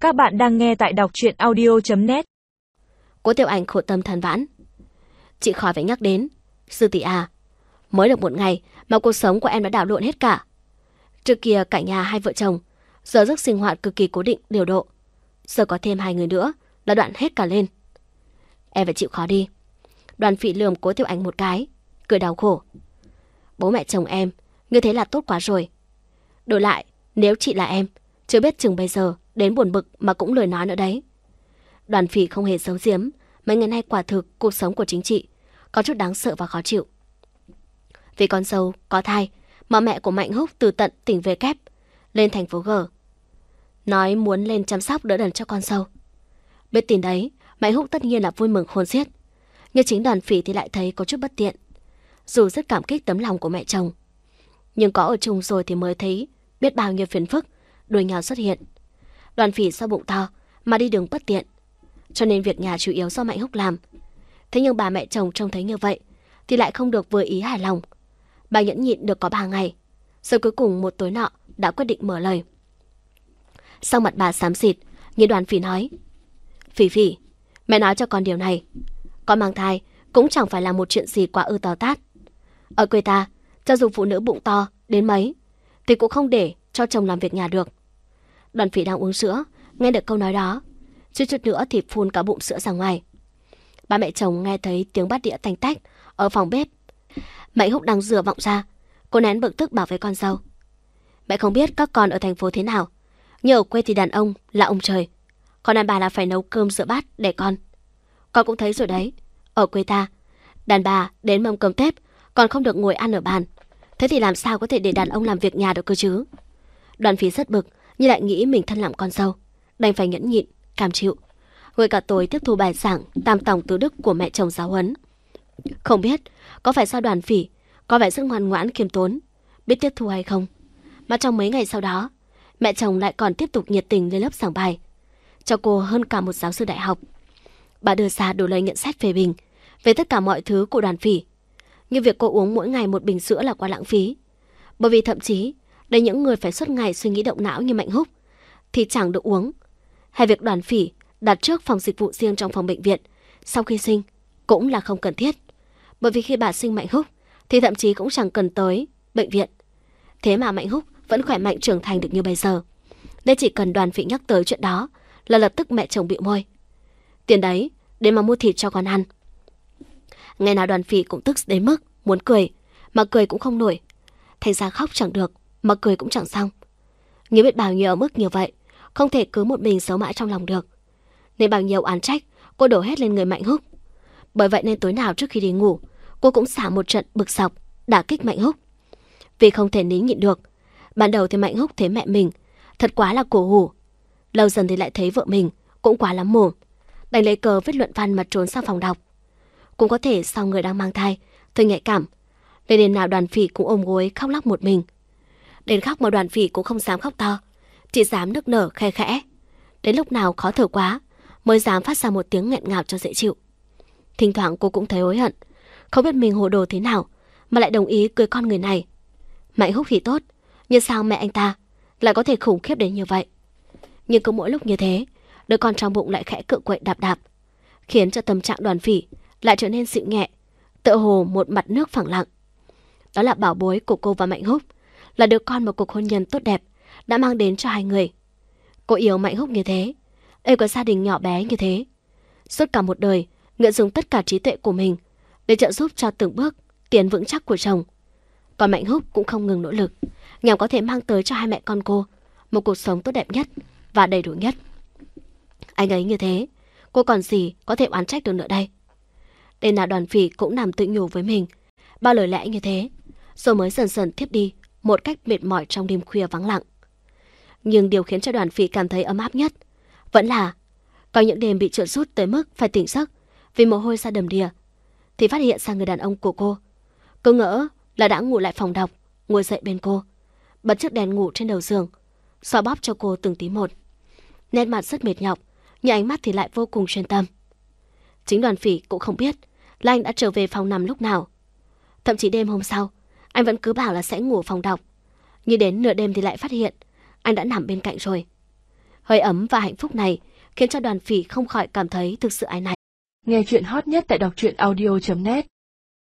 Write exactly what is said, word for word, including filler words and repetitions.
Các bạn đang nghe tại đọc truyện audio chấm net. Cố Tiểu Ảnh khổ tâm than vãn. Chị khỏi phải nhắc đến. Sư tỷ à, mới được một ngày mà cuộc sống của em đã đảo lộn hết cả. Trước kia cả nhà hai vợ chồng, giờ giấc sinh hoạt cực kỳ cố định điều độ. Giờ có thêm hai người nữa là đoạn hết cả lên. Em phải chịu khó đi. Đoàn Phỉ lườm Cố Tiểu Ảnh một cái, cười đau khổ. Bố mẹ chồng em như thế là tốt quá rồi. Đổi lại, nếu chị là em, chưa biết chừng bây giờ đến buồn bực mà cũng lười nói nữa đấy. Đoàn Phỉ không hề giấu giếm, mấy ngày nay quả thực cuộc sống của chính chị có chút đáng sợ và khó chịu. Vì con dâu có thai mà mẹ của Mạnh Húc từ tận tỉnh về kép lên thành phố G, nói muốn lên chăm sóc đỡ đần cho con dâu. Biết tin đấy, Mạnh Húc tất nhiên là vui mừng khôn xiết, nhưng chính Đoàn Phỉ thì lại thấy có chút bất tiện. Dù rất cảm kích tấm lòng của mẹ chồng, nhưng có ở chung rồi thì mới thấy biết bao nhiêu phiền phức đuổi nhau xuất hiện. Đoàn Phỉ do bụng to mà đi đường bất tiện, cho nên việc nhà chủ yếu do Mạnh Húc làm. Thế nhưng bà mẹ chồng trông thấy như vậy thì lại không được vừa ý hài lòng. Bà nhẫn nhịn được có ba ngày, rồi cuối cùng một tối nọ đã quyết định mở lời. Sau mặt bà xám xịt, như Đoàn Phỉ nói: Phỉ Phỉ, mẹ nói cho con điều này. Con mang thai cũng chẳng phải là một chuyện gì quá ư to tát. Ở quê ta, cho dù phụ nữ bụng to đến mấy thì cũng không để cho chồng làm việc nhà được. Đoàn Phỉ đang uống sữa, nghe được câu nói đó, chút chút nữa thì phun cả bụng sữa ra ngoài. Ba mẹ chồng nghe thấy tiếng bát đĩa tanh tách ở phòng bếp. Mạnh Húc đang rửa vọng ra, cô nén bực tức bảo với con dâu: Mẹ không biết các con ở thành phố thế nào, nhưng ở quê thì đàn ông là ông trời, còn đàn bà là phải nấu cơm rửa bát để con. Con cũng thấy rồi đấy, ở quê ta, đàn bà đến mâm cơm Tết còn không được ngồi ăn ở bàn. Thế thì làm sao có thể để đàn ông làm việc nhà được cơ chứ? Đoàn Phỉ rất bực, nhưng lại nghĩ mình thân làm con dâu, đành phải nhẫn nhịn, cam chịu. Ngồi cả tối tiếp thu bài giảng tam tòng tứ đức của mẹ chồng giáo huấn. Không biết có phải do Đoàn Phỉ có vẻ rất ngoan ngoãn khiêm tốn, biết tiếp thu hay không, mà trong mấy ngày sau đó, mẹ chồng lại còn tiếp tục nhiệt tình lên lớp giảng bài, cho cô hơn cả một giáo sư đại học. Bà đưa ra đủ lời nhận xét phê bình về tất cả mọi thứ của Đoàn Phỉ, như việc cô uống mỗi ngày một bình sữa là quá lãng phí, bởi vì thậm chí để những người phải suốt ngày suy nghĩ động não như Mạnh Húc thì chẳng được uống, hay việc Đoàn Phỉ đặt trước phòng dịch vụ riêng trong phòng bệnh viện sau khi sinh cũng là không cần thiết, bởi vì khi bà sinh Mạnh Húc thì thậm chí cũng chẳng cần tới bệnh viện. Thế mà Mạnh Húc vẫn khỏe mạnh trưởng thành được như bây giờ, nên chỉ cần Đoàn Phỉ nhắc tới chuyện đó là lập tức mẹ chồng bịu môi: Tiền đấy để mà mua thịt cho con ăn. Ngày nào Đoàn Phỉ cũng tức đến mức muốn cười, mà cười cũng không nổi. Thành ra khóc chẳng được, mà cười cũng chẳng xong. Nghĩ biết bao nhiêu ở mức như vậy, không thể cứ một mình giấu mãi trong lòng được, nên bao nhiêu oán trách cô đổ hết lên người Mạnh Húc. Bởi vậy nên tối nào trước khi đi ngủ, cô cũng xả một trận bực sọc đả kích Mạnh Húc. Vì không thể nín nhịn được, ban đầu thì Mạnh Húc thấy mẹ mình thật quá là cổ hủ, lâu dần thì lại thấy vợ mình cũng quá lắm mồm, đành lấy cớ viết luận văn mà trốn sang phòng đọc. Cũng có thể sau người đang mang thai thường nhạy cảm, nên đêm nào Đoàn Phỉ cũng ôm gối khóc lóc một mình. Đến khóc mà Đoàn Phỉ cũng không dám khóc to, chỉ dám nức nở khe khẽ. Đến lúc nào khó thở quá mới dám phát ra một tiếng nghẹn ngào cho dễ chịu. Thỉnh thoảng cô cũng thấy hối hận, không biết mình hồ đồ thế nào mà lại đồng ý cưới con người này. Mạnh Húc thì tốt, nhưng sao mẹ anh ta lại có thể khủng khiếp đến như vậy? Nhưng cứ mỗi lúc như thế, đứa con trong bụng lại khẽ cựa quậy đạp đạp, khiến cho tâm trạng Đoàn Phỉ lại trở nên dịu nhẹ, tựa hồ một mặt nước phẳng lặng. Đó là bảo bối của cô và Mạnh Húc, là đứa con mà cuộc hôn nhân tốt đẹp đã mang đến cho hai người. Cô yêu Mạnh Húc như thế, ê có gia đình nhỏ bé như thế, suốt cả một đời nguyện dùng tất cả trí tuệ của mình để trợ giúp cho từng bước tiến vững chắc của chồng. Còn Mạnh Húc cũng không ngừng nỗ lực nhằm có thể mang tới cho hai mẹ con cô một cuộc sống tốt đẹp nhất và đầy đủ nhất. Anh ấy như thế, cô còn gì có thể oán trách được nữa đây? Nên là Đoàn Phỉ cũng nằm tự nhủ với mình bao lời lẽ như thế, rồi mới dần dần thiếp đi một cách mệt mỏi trong đêm khuya vắng lặng. Nhưng điều khiến cho Đoàn Phỉ cảm thấy ấm áp nhất vẫn là có những đêm bị trượt rút tới mức phải tỉnh giấc vì mồ hôi ra đầm đìa, thì phát hiện ra người đàn ông của cô cứ ngỡ là đã ngủ lại phòng đọc, ngồi dậy bên cô, bật chiếc đèn ngủ trên đầu giường, xoa bóp cho cô từng tí một. Nét mặt rất mệt nhọc, nhưng ánh mắt thì lại vô cùng chuyên tâm. Chính Đoàn Phỉ cũng không biết là anh đã trở về phòng nằm lúc nào. Thậm chí đêm hôm sau, anh vẫn cứ bảo là sẽ ngủ phòng đọc, nhưng đến nửa đêm thì lại phát hiện anh đã nằm bên cạnh rồi. Hơi ấm và hạnh phúc này khiến cho Đoàn Phỉ không khỏi cảm thấy thực sự áy náy. Nghe chuyện hot nhất tại đọc truyện audio chấm net.